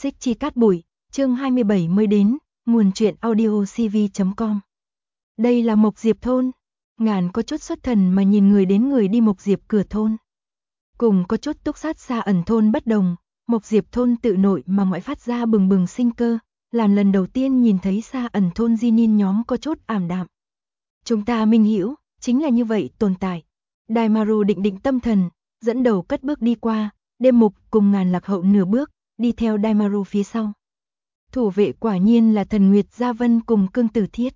Xích chi cát bụi, chương 27 mới đến, nguồn truyện audio cv.com. Đây là Mộc Diệp thôn. Ngàn có chút xuất thần mà nhìn người đến người đi Mộc Diệp cửa thôn. Cùng có chút túc sát xa ẩn thôn bất đồng, Mộc Diệp thôn tự nội mà ngoại phát ra bừng bừng sinh cơ, làm lần đầu tiên nhìn thấy xa ẩn thôn di niên nhóm có chút ảm đạm. Chúng ta minh hiểu, chính là như vậy tồn tại. Daimaru định tâm thần, dẫn đầu cất bước đi qua, Đêm Mục cùng Ngàn lạc hậu nửa bước, đi theo Daimaru phía sau. Thủ vệ quả nhiên là Thần Nguyệt Gia Vân cùng Cương Tử Thiết.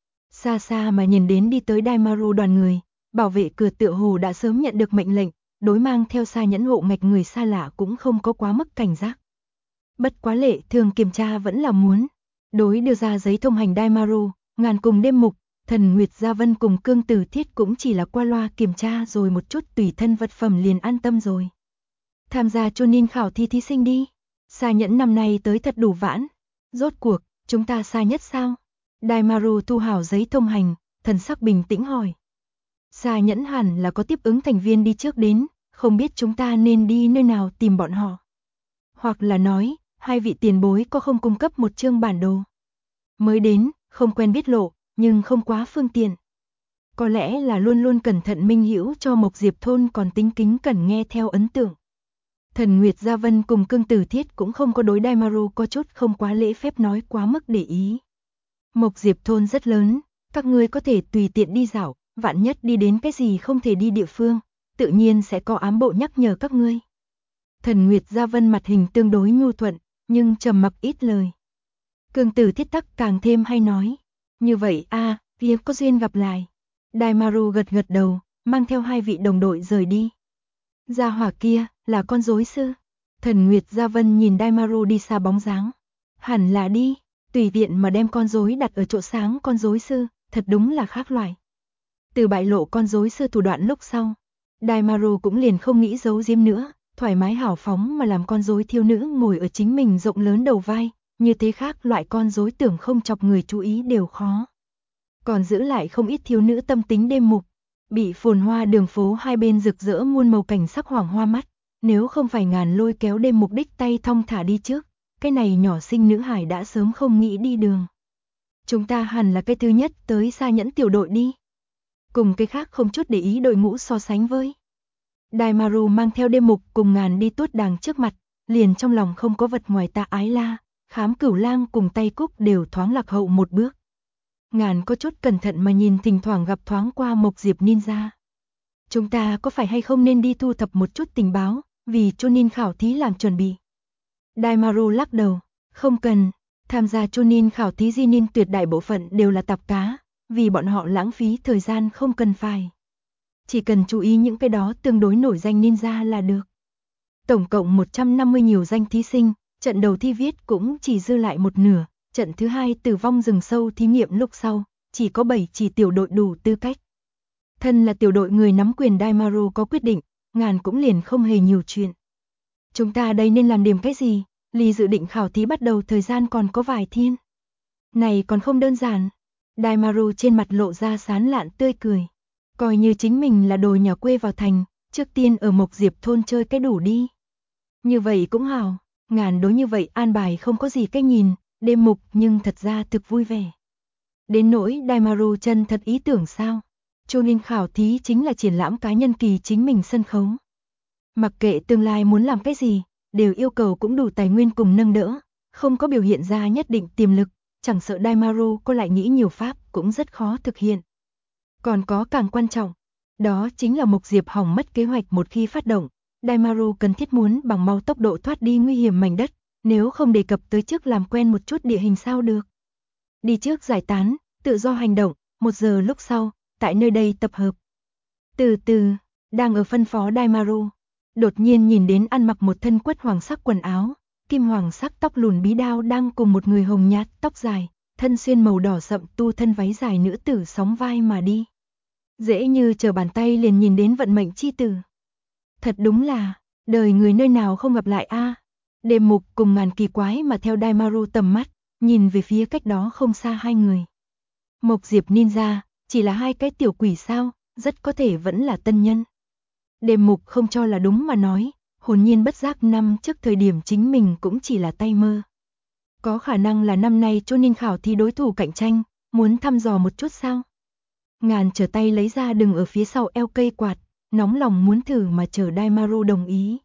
Xa xa mà nhìn đến đi tới Daimaru đoàn người, bảo vệ cửa tựa hồ đã sớm nhận được mệnh lệnh, đối mang theo Sa Nhẫn hộ ngạch người xa lạ cũng không có quá mức cảnh giác. Bất quá lệ thường kiểm tra vẫn là muốn. Đối đưa ra giấy thông hành Daimaru, Ngàn cùng Đêm Mục, Thần Nguyệt Gia Vân cùng Cương Tử Thiết cũng chỉ là qua loa kiểm tra rồi một chút tùy thân vật phẩm liền an tâm rồi. Tham gia Chunin khảo thi thí sinh đi. Sa Nhẫn năm nay tới thật đủ vãn. Rốt cuộc, chúng ta xa nhất sao? Daimaru thu hảo giấy thông hành, thần sắc bình tĩnh hỏi. Sa Nhẫn hẳn là có tiếp ứng thành viên đi trước đến, không biết chúng ta nên đi nơi nào tìm bọn họ. Hoặc là nói, hai vị tiền bối có không cung cấp một chương bản đồ. Mới đến, không quen biết lộ, nhưng không quá phương tiện. Có lẽ là luôn luôn cẩn thận minh hiểu cho Mộc Diệp thôn còn tính kính cẩn nghe theo ấn tượng. Thần Nguyệt Gia Vân cùng Cương Tử Thiết cũng không có đối Daimaru có chút không quá lễ phép nói quá mức để ý. Mộc Diệp thôn rất lớn, các ngươi có thể tùy tiện đi dạo, vạn nhất đi đến cái gì không thể đi địa phương, tự nhiên sẽ có ám bộ nhắc nhở các ngươi. Thần Nguyệt Gia Vân mặt hình tương đối nhu thuận, nhưng trầm mặc ít lời. Cương Tử Thiết tắc càng thêm hay nói, như vậy a, hiếm có duyên gặp lại. Daimaru gật gật đầu, mang theo hai vị đồng đội rời đi. Gia hỏa kia, là con rối sư. Thần Nguyệt Gia Vân nhìn Daimaru đi xa bóng dáng. Hẳn là đi, tùy tiện mà đem con rối đặt ở chỗ sáng con rối sư, thật đúng là khác loại. Từ bại lộ con rối sư thủ đoạn lúc sau, Daimaru cũng liền không nghĩ giấu giếm nữa, thoải mái hào phóng mà làm con rối thiếu nữ ngồi ở chính mình rộng lớn đầu vai, như thế khác loại con rối tưởng không chọc người chú ý đều khó. Còn giữ lại không ít thiếu nữ tâm tính Đêm Mục, bị phồn hoa đường phố hai bên rực rỡ muôn màu cảnh sắc hoảng hoa mắt, nếu không phải Ngàn lôi kéo Đêm Mục đích tay thong thả đi trước, cái này nhỏ xinh nữ hải đã sớm không nghĩ đi đường. Chúng ta hẳn là cái thứ nhất tới Sa Nhẫn tiểu đội đi. Cùng cái khác không chút để ý đội ngũ so sánh với. Daimaru mang theo Đêm Mục cùng Ngàn đi tuốt đàng trước mặt, liền trong lòng không có vật ngoài tạ ái la, Khám Cửu Lang cùng Tay Cúc đều thoáng lạc hậu một bước. Ngàn có chút cẩn thận mà nhìn thỉnh thoảng gặp thoáng qua Mộc Diệp Ninja. Chúng ta có phải hay không nên đi thu thập một chút tình báo, vì Chunin khảo thí làm chuẩn bị. Daimaru lắc đầu, không cần, tham gia Chunin khảo thí Jinin tuyệt đại bộ phận đều là tạp cá, vì bọn họ lãng phí thời gian không cần phải. Chỉ cần chú ý những cái đó tương đối nổi danh ninja là được. Tổng cộng 150 nhiều danh thí sinh, trận đầu thi viết cũng chỉ dư lại một nửa. Trận thứ hai tử vong rừng sâu thí nghiệm lúc sau, chỉ có 7 chỉ tiểu đội đủ tư cách. Thân là tiểu đội người nắm quyền Daimaru có quyết định, Ngàn cũng liền không hề nhiều chuyện. Chúng ta đây nên làm điểm cái gì, ly dự định khảo thí bắt đầu thời gian còn có vài thiên. Này còn không đơn giản. Daimaru trên mặt lộ ra sán lạn tươi cười. Coi như chính mình là đồ nhà quê vào thành, trước tiên ở Mộc Diệp thôn chơi cái đủ đi. Như vậy cũng hảo, Ngàn đối như vậy an bài không có gì cách nhìn. Đêm Mục nhưng thật ra thực vui vẻ. Đến nỗi Daimaru chân thật ý tưởng sao? Chunin khảo thí chính là triển lãm cá nhân kỳ chính mình sân khấu. Mặc kệ tương lai muốn làm cái gì, đều yêu cầu cũng đủ tài nguyên cùng nâng đỡ, không có biểu hiện ra nhất định tiềm lực, chẳng sợ Daimaru có lại nghĩ nhiều pháp cũng rất khó thực hiện. Còn có càng quan trọng, đó chính là Mộc Diệp hỏng mất kế hoạch một khi phát động, Daimaru cần thiết muốn bằng mau tốc độ thoát đi nguy hiểm mảnh đất. Nếu không đề cập tới trước làm quen một chút địa hình sao được. Đi trước giải tán, tự do hành động, 1 giờ lúc sau, tại nơi đây tập hợp. Từ từ, đang ở phân phó Daimaru, đột nhiên nhìn đến ăn mặc một thân quất hoàng sắc quần áo, kim hoàng sắc tóc lùn bí đao đang cùng một người hồng nhạt tóc dài, thân xuyên màu đỏ sậm tu thân váy dài nữ tử sóng vai mà đi. Dễ như trở bàn tay liền nhìn đến vận mệnh chi tử. Thật đúng là, đời người nơi nào không gặp lại a. Đêm Mục cùng Ngàn kỳ quái mà theo Daimaru tầm mắt, nhìn về phía cách đó không xa hai người. Mộc Diệp Ninja, chỉ là hai cái tiểu quỷ sao, rất có thể vẫn là tân nhân. Đêm Mục không cho là đúng mà nói, hồn nhiên bất giác năm trước thời điểm chính mình cũng chỉ là tay mơ. Có khả năng là năm nay Chunin khảo thí đối thủ cạnh tranh, muốn thăm dò một chút sao? Ngàn trở tay lấy ra đừng ở phía sau eo cây quạt, nóng lòng muốn thử mà chờ Daimaru đồng ý.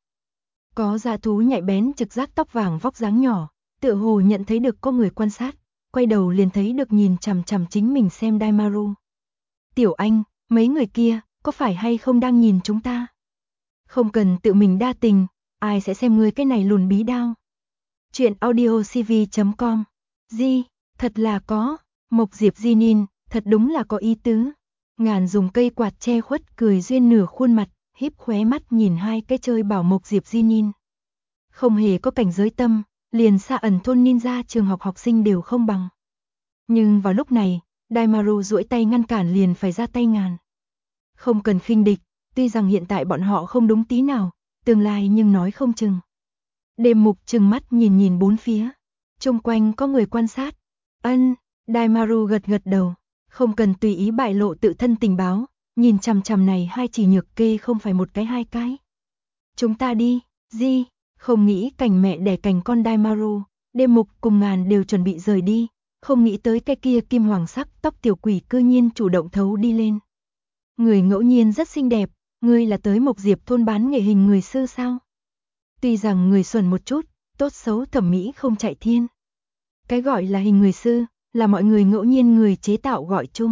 Có dã thú nhạy bén trực giác tóc vàng vóc dáng nhỏ, tựa hồ nhận thấy được có người quan sát, quay đầu liền thấy được nhìn chằm chằm chính mình xem Daimaru. Tiểu anh, mấy người kia, có phải hay không đang nhìn chúng ta? Không cần tự mình đa tình, ai sẽ xem ngươi cái này lùn bí đao. Chuyện audiocv.com. Di, thật là có, Mộc Diệp Di Nin, thật đúng là có ý tứ. Ngàn dùng cây quạt che khuất cười duyên nửa khuôn mặt, híp khóe mắt nhìn hai cái chơi bảo Mộc Diệp Di Nin. Không hề có cảnh giới tâm, liền xa ẩn thôn ninja trường học học sinh đều không bằng. Nhưng vào lúc này, Daimaru duỗi tay ngăn cản liền phải ra tay Ngàn. Không cần khinh địch, tuy rằng hiện tại bọn họ không đúng tí nào, tương lai nhưng nói không chừng. Đêm Mục trừng mắt nhìn nhìn bốn phía, xung quanh có người quan sát. Ân, Daimaru gật gật đầu, không cần tùy ý bại lộ tự thân tình báo, nhìn chằm chằm này hai chỉ nhược kê không phải một cái hai cái. Chúng ta đi, Di, không nghĩ cảnh mẹ đẻ cảnh con Daimaru, Đêm Mục cùng Ngàn đều chuẩn bị rời đi, không nghĩ tới cái kia kim hoàng sắc tóc tiểu quỷ cư nhiên chủ động thấu đi lên. Người ngẫu nhiên rất xinh đẹp, ngươi là tới Mộc Diệp thôn bán nghệ hình người sư sao? Tuy rằng người xuẩn một chút, tốt xấu thẩm mỹ không chạy thiên. Cái gọi là hình người sư, là mọi người ngẫu nhiên người chế tạo gọi chung.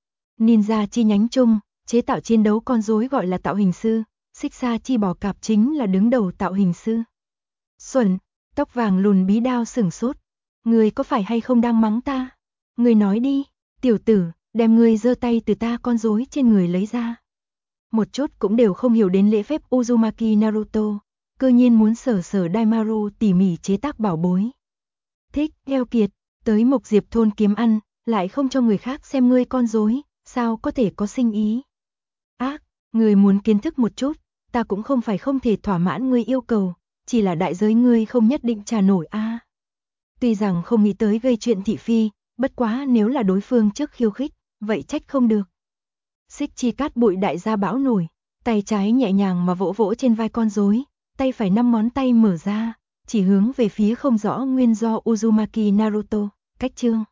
Ninja chi nhánh chung, chế tạo chiến đấu con rối gọi là tạo hình sư, xích xa chi bò cạp chính là đứng đầu tạo hình sư. Xuẩn, tóc vàng lùn bí đao sửng sốt. Ngươi có phải hay không đang mắng ta? Ngươi nói đi, tiểu tử, đem ngươi giơ tay từ ta con rối trên người lấy ra. Một chút cũng đều không hiểu đến lễ phép Uzumaki Naruto, cơ nhiên muốn sở sở Daimaru tỉ mỉ chế tác bảo bối. Thích, eo kiệt, tới Mộc Diệp thôn kiếm ăn, lại không cho người khác xem ngươi con rối, sao có thể có sinh ý. Ác, ngươi muốn kiến thức một chút, ta cũng không phải không thể thỏa mãn ngươi yêu cầu, chỉ là đại giới ngươi không nhất định trả nổi a. Tuy rằng không nghĩ tới gây chuyện thị phi, bất quá nếu là đối phương trước khiêu khích, vậy trách không được. Xích chi cát bụi đại gia bão nổi, tay trái nhẹ nhàng mà vỗ vỗ trên vai con rối, tay phải 5 ngón tay mở ra, chỉ hướng về phía không rõ nguyên do Uzumaki Naruto, cách chương.